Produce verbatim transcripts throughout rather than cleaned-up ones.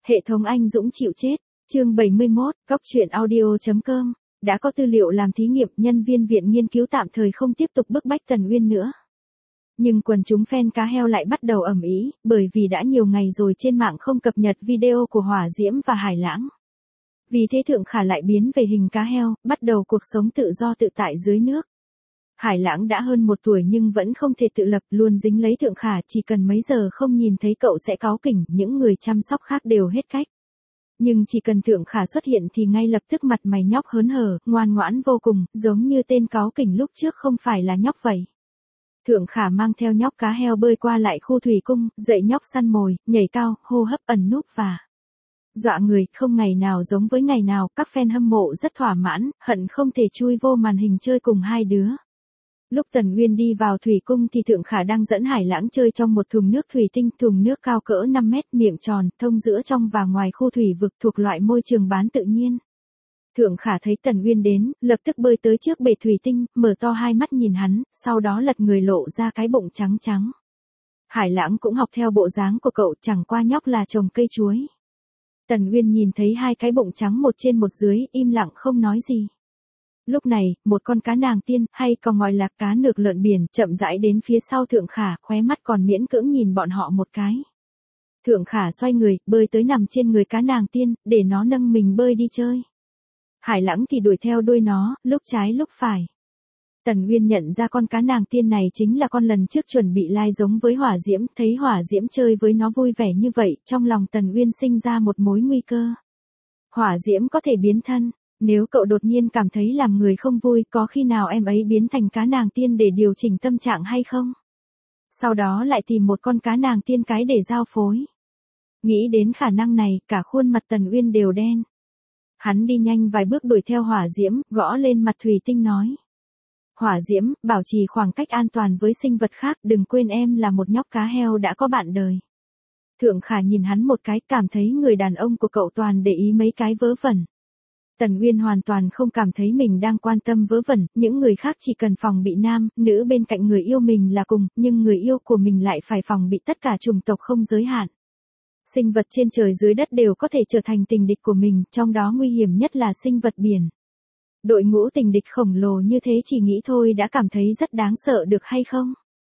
Hệ thống anh dũng chịu chết, chương bảy mươi mốt, góc truyện audio chấm com, đã có tư liệu làm thí nghiệm, nhân viên viện nghiên cứu tạm thời không tiếp tục bức bách Tần Uyên nữa. Nhưng quần chúng fan cá heo lại bắt đầu ầm ĩ, bởi vì đã nhiều ngày rồi trên mạng không cập nhật video của Hỏa Diễm và Hải Lãng. Vì thế Thượng Khả lại biến về hình cá heo, bắt đầu cuộc sống tự do tự tại dưới nước. Hải Lãng đã hơn một tuổi nhưng vẫn không thể tự lập, luôn dính lấy Thượng Khả, chỉ cần mấy giờ không nhìn thấy cậu sẽ cáu kỉnh, những người chăm sóc khác đều hết cách. Nhưng chỉ cần Thượng Khả xuất hiện thì ngay lập tức mặt mày nhóc hớn hở, ngoan ngoãn vô cùng, giống như tên cáu kỉnh lúc trước không phải là nhóc vậy. Thượng Khả mang theo nhóc cá heo bơi qua lại khu thủy cung, dạy nhóc săn mồi, nhảy cao, hô hấp ẩn núp và dọa người, không ngày nào giống với ngày nào, các fan hâm mộ rất thỏa mãn, hận không thể chui vô màn hình chơi cùng hai đứa. Lúc Tần Uyên đi vào thủy cung thì Thượng Khả đang dẫn Hải Lãng chơi trong một thùng nước thủy tinh, thùng nước cao cỡ năm mét, miệng tròn, thông giữa trong và ngoài khu thủy vực, thuộc loại môi trường bán tự nhiên. Thượng Khả thấy Tần Uyên đến, lập tức bơi tới trước bể thủy tinh, mở to hai mắt nhìn hắn, sau đó lật người lộ ra cái bụng trắng trắng. Hải Lãng cũng học theo bộ dáng của cậu, chẳng qua nhóc là trồng cây chuối. Tần Uyên nhìn thấy hai cái bụng trắng một trên một dưới, im lặng không nói gì. Lúc này, một con cá nàng tiên, hay còn gọi là cá nược lợn biển, chậm rãi đến phía sau Thượng Khả, khóe mắt còn miễn cưỡng nhìn bọn họ một cái. Thượng Khả xoay người, bơi tới nằm trên người cá nàng tiên, để nó nâng mình bơi đi chơi. Hải Lãng thì đuổi theo đuôi nó, lúc trái lúc phải. Tần Uyên nhận ra con cá nàng tiên này chính là con lần trước chuẩn bị lai giống với Hỏa Diễm, thấy Hỏa Diễm chơi với nó vui vẻ như vậy, trong lòng Tần Uyên sinh ra một mối nguy cơ. Hỏa Diễm có thể biến thân. Nếu cậu đột nhiên cảm thấy làm người không vui, có khi nào em ấy biến thành cá nàng tiên để điều chỉnh tâm trạng hay không? Sau đó lại tìm một con cá nàng tiên cái để giao phối. Nghĩ đến khả năng này, cả khuôn mặt Tần Uyên đều đen. Hắn đi nhanh vài bước đuổi theo Hỏa Diễm, gõ lên mặt thủy tinh nói. Hỏa Diễm, bảo trì khoảng cách an toàn với sinh vật khác, đừng quên em là một nhóc cá heo đã có bạn đời. Thượng Khả nhìn hắn một cái, cảm thấy người đàn ông của cậu toàn để ý mấy cái vớ vẩn. Tần Uyên hoàn toàn không cảm thấy mình đang quan tâm vớ vẩn, những người khác chỉ cần phòng bị nam, nữ bên cạnh người yêu mình là cùng, nhưng người yêu của mình lại phải phòng bị tất cả chủng tộc không giới hạn. Sinh vật trên trời dưới đất đều có thể trở thành tình địch của mình, trong đó nguy hiểm nhất là sinh vật biển. Đội ngũ tình địch khổng lồ như thế chỉ nghĩ thôi đã cảm thấy rất đáng sợ được hay không?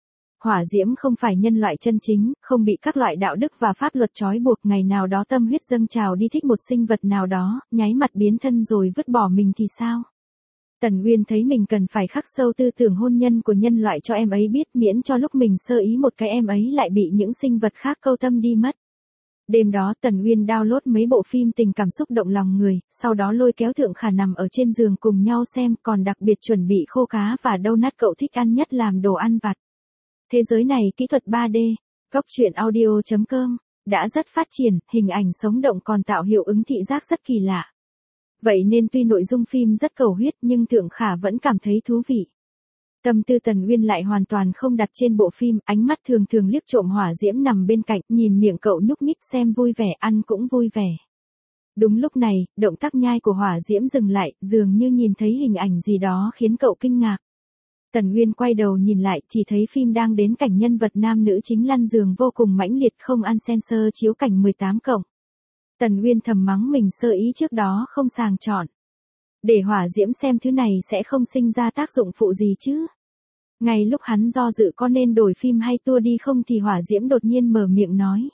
Hỏa Diễm không phải nhân loại chân chính, không bị các loại đạo đức và pháp luật trói buộc, ngày nào đó tâm huyết dâng trào đi thích một sinh vật nào đó, nháy mặt biến thân rồi vứt bỏ mình thì sao? Tần Uyên thấy mình cần phải khắc sâu tư tưởng hôn nhân của nhân loại cho em ấy biết, miễn cho lúc mình sơ ý một cái em ấy lại bị những sinh vật khác câu tâm đi mất. Đêm đó Tần Uyên download mấy bộ phim tình cảm xúc động lòng người, sau đó lôi kéo Thượng Khả nằm ở trên giường cùng nhau xem, còn đặc biệt chuẩn bị khô cá và donut cậu thích ăn nhất làm đồ ăn vặt. Thế giới này kỹ thuật ba D, góc truyện audio chấm com, đã rất phát triển, hình ảnh sống động còn tạo hiệu ứng thị giác rất kỳ lạ. Vậy nên tuy nội dung phim rất cầu huyết nhưng Thượng Khả vẫn cảm thấy thú vị. Tâm tư Tần Uyên lại hoàn toàn không đặt trên bộ phim, ánh mắt thường thường liếc trộm Hỏa Diễm nằm bên cạnh, nhìn miệng cậu nhúc nhích xem vui vẻ, ăn cũng vui vẻ. Đúng lúc này, động tác nhai của Hỏa Diễm dừng lại, dường như nhìn thấy hình ảnh gì đó khiến cậu kinh ngạc. Tần Uyên quay đầu nhìn lại, chỉ thấy phim đang đến cảnh nhân vật nam nữ chính lăn giường vô cùng mãnh liệt, không ăn sensor chiếu cảnh mười tám cộng. Tần Uyên thầm mắng mình sơ ý trước đó không sàng chọn. Để Hỏa Diễm xem thứ này sẽ không sinh ra tác dụng phụ gì chứ. Ngay lúc hắn do dự có nên đổi phim hay tua đi không thì Hỏa Diễm đột nhiên mở miệng nói.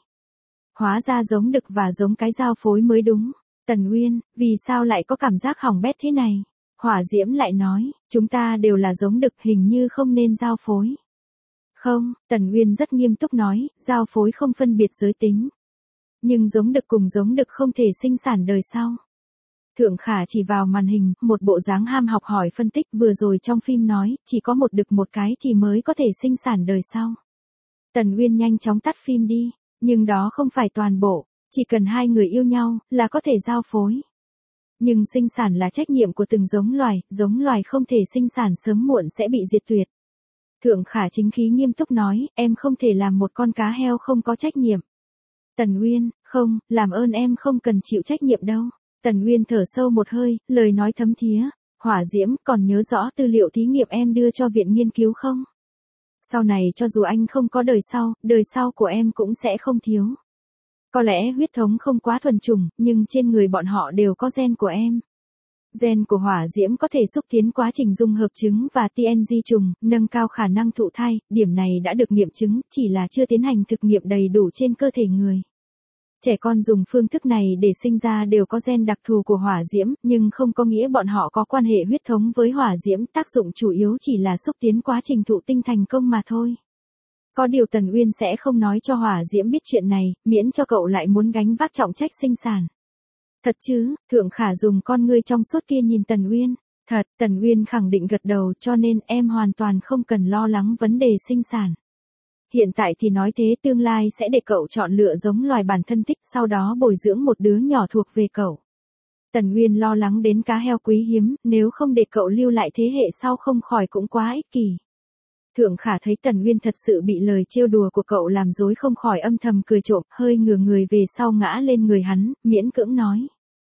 Hóa ra giống đực và giống cái giao phối mới đúng. Tần Uyên, vì sao lại có cảm giác hỏng bét thế này? Hỏa Diễm lại nói, chúng ta đều là giống đực, hình như không nên giao phối. Không, Tần Uyên rất nghiêm túc nói, giao phối không phân biệt giới tính. Nhưng giống đực cùng giống đực không thể sinh sản đời sau. Thượng Khả chỉ vào màn hình, một bộ dáng ham học hỏi phân tích, vừa rồi trong phim nói, chỉ có một đực một cái thì mới có thể sinh sản đời sau. Tần Uyên nhanh chóng tắt phim đi, nhưng đó không phải toàn bộ, chỉ cần hai người yêu nhau, là có thể giao phối. Nhưng sinh sản là trách nhiệm của từng giống loài, giống loài không thể sinh sản sớm muộn sẽ bị diệt tuyệt. Thượng Khả chính khí nghiêm túc nói, em không thể làm một con cá heo không có trách nhiệm. Tần Uyên, không, làm ơn em không cần chịu trách nhiệm đâu. Tần Uyên thở sâu một hơi, lời nói thấm thía. Hỏa Diễm, còn nhớ rõ tư liệu thí nghiệm em đưa cho viện nghiên cứu không? Sau này cho dù anh không có đời sau, đời sau của em cũng sẽ không thiếu. Có lẽ huyết thống không quá thuần chủng, nhưng trên người bọn họ đều có gen của em. Gen của hỏa diễm có thể xúc tiến quá trình dung hợp trứng và tê en giê trùng, nâng cao khả năng thụ thai, điểm này đã được nghiệm chứng, chỉ là chưa tiến hành thực nghiệm đầy đủ trên cơ thể người. Trẻ con dùng phương thức này để sinh ra đều có gen đặc thù của hỏa diễm, nhưng không có nghĩa bọn họ có quan hệ huyết thống với hỏa diễm, tác dụng chủ yếu chỉ là xúc tiến quá trình thụ tinh thành công mà thôi. Có điều Tần Uyên sẽ không nói cho hỏa diễm biết chuyện này, miễn cho cậu lại muốn gánh vác trọng trách sinh sản. Thật chứ? Thượng Khả dùng con ngươi trong suốt kia nhìn Tần Uyên. Thật, Tần Uyên khẳng định gật đầu, cho nên em hoàn toàn không cần lo lắng vấn đề sinh sản. Hiện tại thì nói thế, tương lai sẽ để cậu chọn lựa giống loài bản thân thích, sau đó bồi dưỡng một đứa nhỏ thuộc về cậu. Tần Uyên lo lắng đến cá heo quý hiếm, nếu không để cậu lưu lại thế hệ sau không khỏi cũng quá ích kỷ. Thượng Khả thấy Tần Uyên thật sự bị lời trêu đùa của cậu làm dối không khỏi âm thầm cười trộm, hơi ngửa người về sau ngã lên người hắn, miễn cưỡng nói.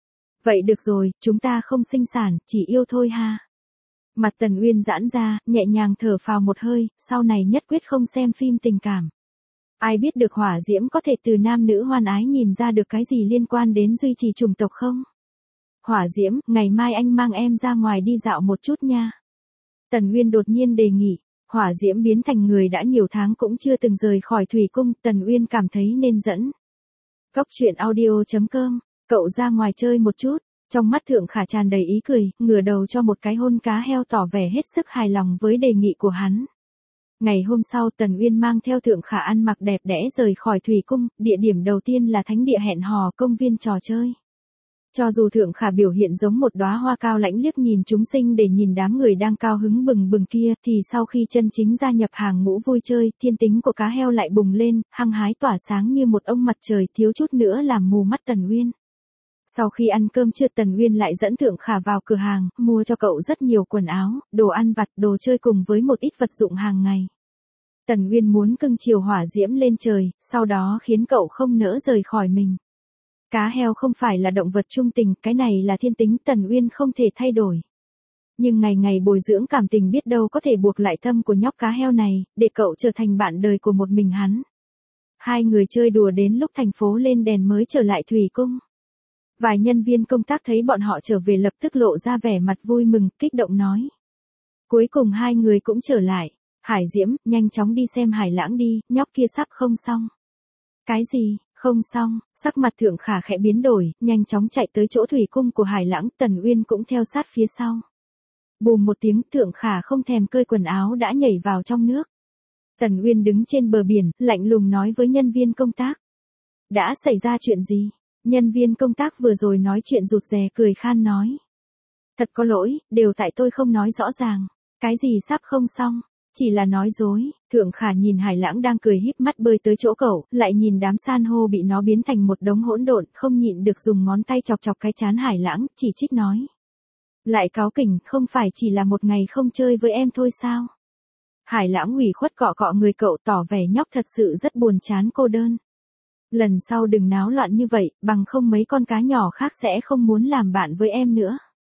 Vậy được rồi, chúng ta không sinh sản, chỉ yêu thôi ha. Mặt Tần Uyên giãn ra, nhẹ nhàng thở phào một hơi, sau này nhất quyết không xem phim tình cảm. Ai biết được hỏa diễm có thể từ nam nữ hoan ái nhìn ra được cái gì liên quan đến duy trì chủng tộc không? Hỏa diễm, ngày mai anh mang em ra ngoài đi dạo một chút nha. Tần Uyên đột nhiên đề nghị. Hỏa diễm biến thành người đã nhiều tháng cũng chưa từng rời khỏi thủy cung, Tần Uyên cảm thấy nên dẫn. Góc truyện audio chấm com, cậu ra ngoài chơi một chút, trong mắt Thượng Khả tràn đầy ý cười, ngửa đầu cho một cái hôn cá heo tỏ vẻ hết sức hài lòng với đề nghị của hắn. Ngày hôm sau Tần Uyên mang theo Thượng Khả ăn mặc đẹp đẽ rời khỏi thủy cung, địa điểm đầu tiên là thánh địa hẹn hò công viên trò chơi. Cho dù Thượng Khả biểu hiện giống một đóa hoa cao lãnh liếc nhìn chúng sinh để nhìn đám người đang cao hứng bừng bừng kia, thì sau khi chân chính gia nhập hàng ngũ vui chơi, thiên tính của cá heo lại bùng lên, hăng hái tỏa sáng như một ông mặt trời, thiếu chút nữa làm mù mắt Tần Uyên. Sau khi ăn cơm trưa Tần Uyên lại dẫn Thượng Khả vào cửa hàng, mua cho cậu rất nhiều quần áo, đồ ăn vặt, đồ chơi cùng với một ít vật dụng hàng ngày. Tần Uyên muốn cưng chiều hỏa diễm lên trời, sau đó khiến cậu không nỡ rời khỏi mình. Cá heo không phải là động vật trung tình, cái này là thiên tính Tần Uyên không thể thay đổi. Nhưng ngày ngày bồi dưỡng cảm tình biết đâu có thể buộc lại tâm của nhóc cá heo này, để cậu trở thành bạn đời của một mình hắn. Hai người chơi đùa đến lúc thành phố lên đèn mới trở lại thủy cung. Vài nhân viên công tác thấy bọn họ trở về lập tức lộ ra vẻ mặt vui mừng, kích động nói. Cuối cùng hai người cũng trở lại. Hải Diễm, nhanh chóng đi xem Hải Lãng đi, nhóc kia sắp không xong. Cái gì? Không xong, sắc mặt Thượng Khả khẽ biến đổi, nhanh chóng chạy tới chỗ thủy cung của Hải Lãng, Tần Uyên cũng theo sát phía sau. Bùm một tiếng, Thượng Khả không thèm cơi quần áo đã nhảy vào trong nước. Tần Uyên đứng trên bờ biển, lạnh lùng nói với nhân viên công tác. Đã xảy ra chuyện gì? Nhân viên công tác vừa rồi nói chuyện rụt rè cười khan nói. Thật có lỗi, đều tại tôi không nói rõ ràng. Cái gì sắp không xong? Chỉ là nói dối. Thượng Khả nhìn Hải Lãng đang cười híp mắt bơi tới chỗ cậu, lại nhìn đám san hô bị nó biến thành một đống hỗn độn, không nhịn được dùng ngón tay chọc chọc cái trán Hải Lãng, chỉ trích nói. Lại cáu kỉnh, không phải chỉ là một ngày không chơi với em thôi sao? Hải Lãng ủy khuất cọ cọ người cậu, tỏ vẻ nhóc thật sự rất buồn chán cô đơn. Lần sau đừng náo loạn như vậy, bằng không mấy con cá nhỏ khác sẽ không muốn làm bạn với em nữa.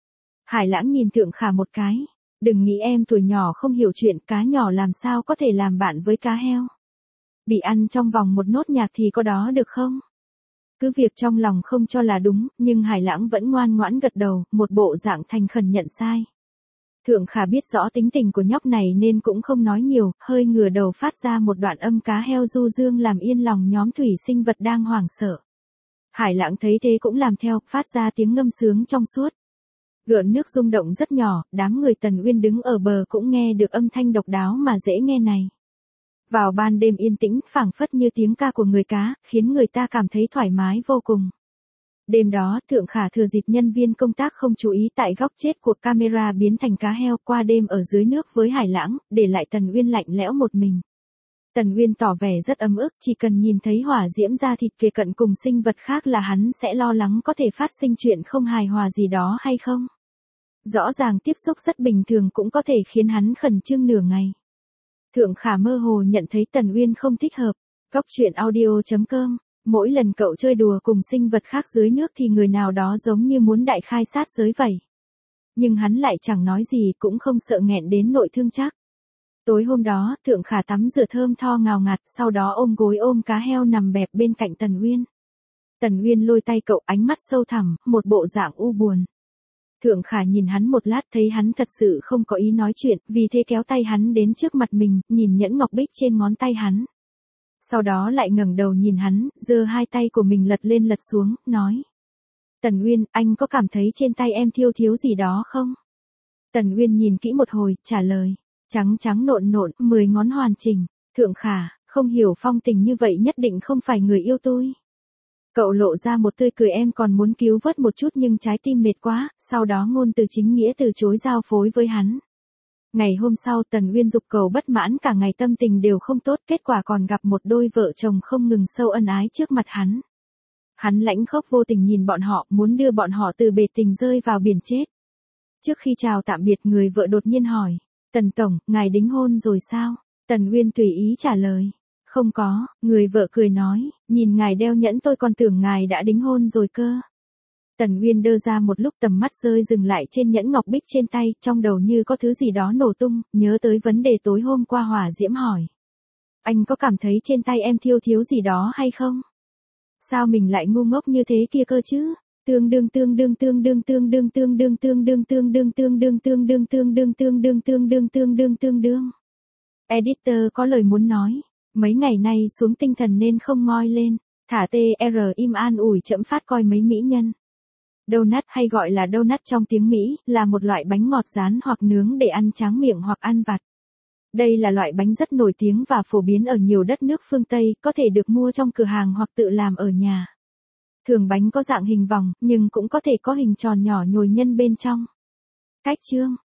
Hải Lãng nhìn Thượng Khả một cái. Đừng nghĩ em tuổi nhỏ không hiểu chuyện, cá nhỏ làm sao có thể làm bạn với cá heo. Bị ăn trong vòng một nốt nhạc thì có đó được không? Cứ việc trong lòng không cho là đúng, nhưng Hải Lãng vẫn ngoan ngoãn gật đầu, một bộ dạng thành khẩn nhận sai. Thượng Khả biết rõ tính tình của nhóc này nên cũng không nói nhiều, hơi ngửa đầu phát ra một đoạn âm cá heo du dương làm yên lòng nhóm thủy sinh vật đang hoảng sợ. Hải Lãng thấy thế cũng làm theo, phát ra tiếng ngâm sướng trong suốt. Gợn nước rung động rất nhỏ, đám người Tần Uyên đứng ở bờ cũng nghe được âm thanh độc đáo mà dễ nghe này. Vào ban đêm yên tĩnh, phảng phất như tiếng ca của người cá, khiến người ta cảm thấy thoải mái vô cùng. Đêm đó, Thượng Khả thừa dịp nhân viên công tác không chú ý tại góc chết của camera biến thành cá heo qua đêm ở dưới nước với Hải Lãng, để lại Tần Uyên lạnh lẽo một mình. Tần Uyên tỏ vẻ rất ấm ức, chỉ cần nhìn thấy hỏa diễm da thịt kề cận cùng sinh vật khác là hắn sẽ lo lắng có thể phát sinh chuyện không hài hòa gì đó hay không. Rõ ràng tiếp xúc rất bình thường cũng có thể khiến hắn khẩn trương nửa ngày. Thượng Khả mơ hồ nhận thấy Tần Uyên không thích hợp. Góc truyện audio chấm com, mỗi lần cậu chơi đùa cùng sinh vật khác dưới nước thì người nào đó giống như muốn đại khai sát giới vậy. Nhưng hắn lại chẳng nói gì cũng không sợ nghẹn đến nội thương chắc. Tối hôm đó, Thượng Khả tắm rửa thơm tho ngào ngạt, sau đó ôm gối ôm cá heo nằm bẹp bên cạnh Tần Uyên. Tần Uyên lôi tay cậu, ánh mắt sâu thẳm, một bộ dạng u buồn. Thượng Khả nhìn hắn một lát, thấy hắn thật sự không có ý nói chuyện, vì thế kéo tay hắn đến trước mặt mình, nhìn nhẫn ngọc bích trên ngón tay hắn. Sau đó lại ngẩng đầu nhìn hắn, giơ hai tay của mình lật lên lật xuống, nói. Tần Uyên, anh có cảm thấy trên tay em thiêu thiếu gì đó không? Tần Uyên nhìn kỹ một hồi, trả lời. Trắng trắng nộn nộn, mười ngón hoàn chỉnh. Thượng Khả, không hiểu phong tình như vậy nhất định không phải người yêu tôi. Cậu lộ ra một tươi cười, em còn muốn cứu vớt một chút nhưng trái tim mệt quá, sau đó ngôn từ chính nghĩa từ chối giao phối với hắn. Ngày hôm sau Tần Uyên dục cầu bất mãn, cả ngày tâm tình đều không tốt, kết quả còn gặp một đôi vợ chồng không ngừng sâu ân ái trước mặt hắn. Hắn lãnh khốc vô tình nhìn bọn họ, muốn đưa bọn họ từ bể tình rơi vào biển chết. Trước khi chào tạm biệt, người vợ đột nhiên hỏi. Tần Tổng, ngài đính hôn rồi sao? Tần Uyên tùy ý trả lời. Không có, người vợ cười nói, nhìn ngài đeo nhẫn tôi còn tưởng ngài đã đính hôn rồi cơ. Tần Uyên đơ ra một lúc, tầm mắt rơi dừng lại trên nhẫn ngọc bích trên tay, trong đầu như có thứ gì đó nổ tung, nhớ tới vấn đề tối hôm qua Hỏa Diễm hỏi. Anh có cảm thấy trên tay em thiêu thiếu gì đó hay không? Sao mình lại ngu ngốc như thế kia cơ chứ? Tương đương tương đương tương đương tương đương tương đương tương đương tương đương tương đương tương đương tương đương tương đương tương đương tương đương tương đương. Editor có lời muốn nói. Mấy ngày nay xuống tinh thần nên không ngoi lên, thả tr im an ủi chậm phát coi mấy mỹ nhân. Donut hay gọi là donut trong tiếng Mỹ, là một loại bánh ngọt rán hoặc nướng để ăn tráng miệng hoặc ăn vặt. Đây là loại bánh rất nổi tiếng và phổ biến ở nhiều đất nước phương Tây, có thể được mua trong cửa hàng hoặc tự làm ở nhà. Thường bánh có dạng hình vòng, nhưng cũng có thể có hình tròn nhỏ nhồi nhân bên trong. Cách chương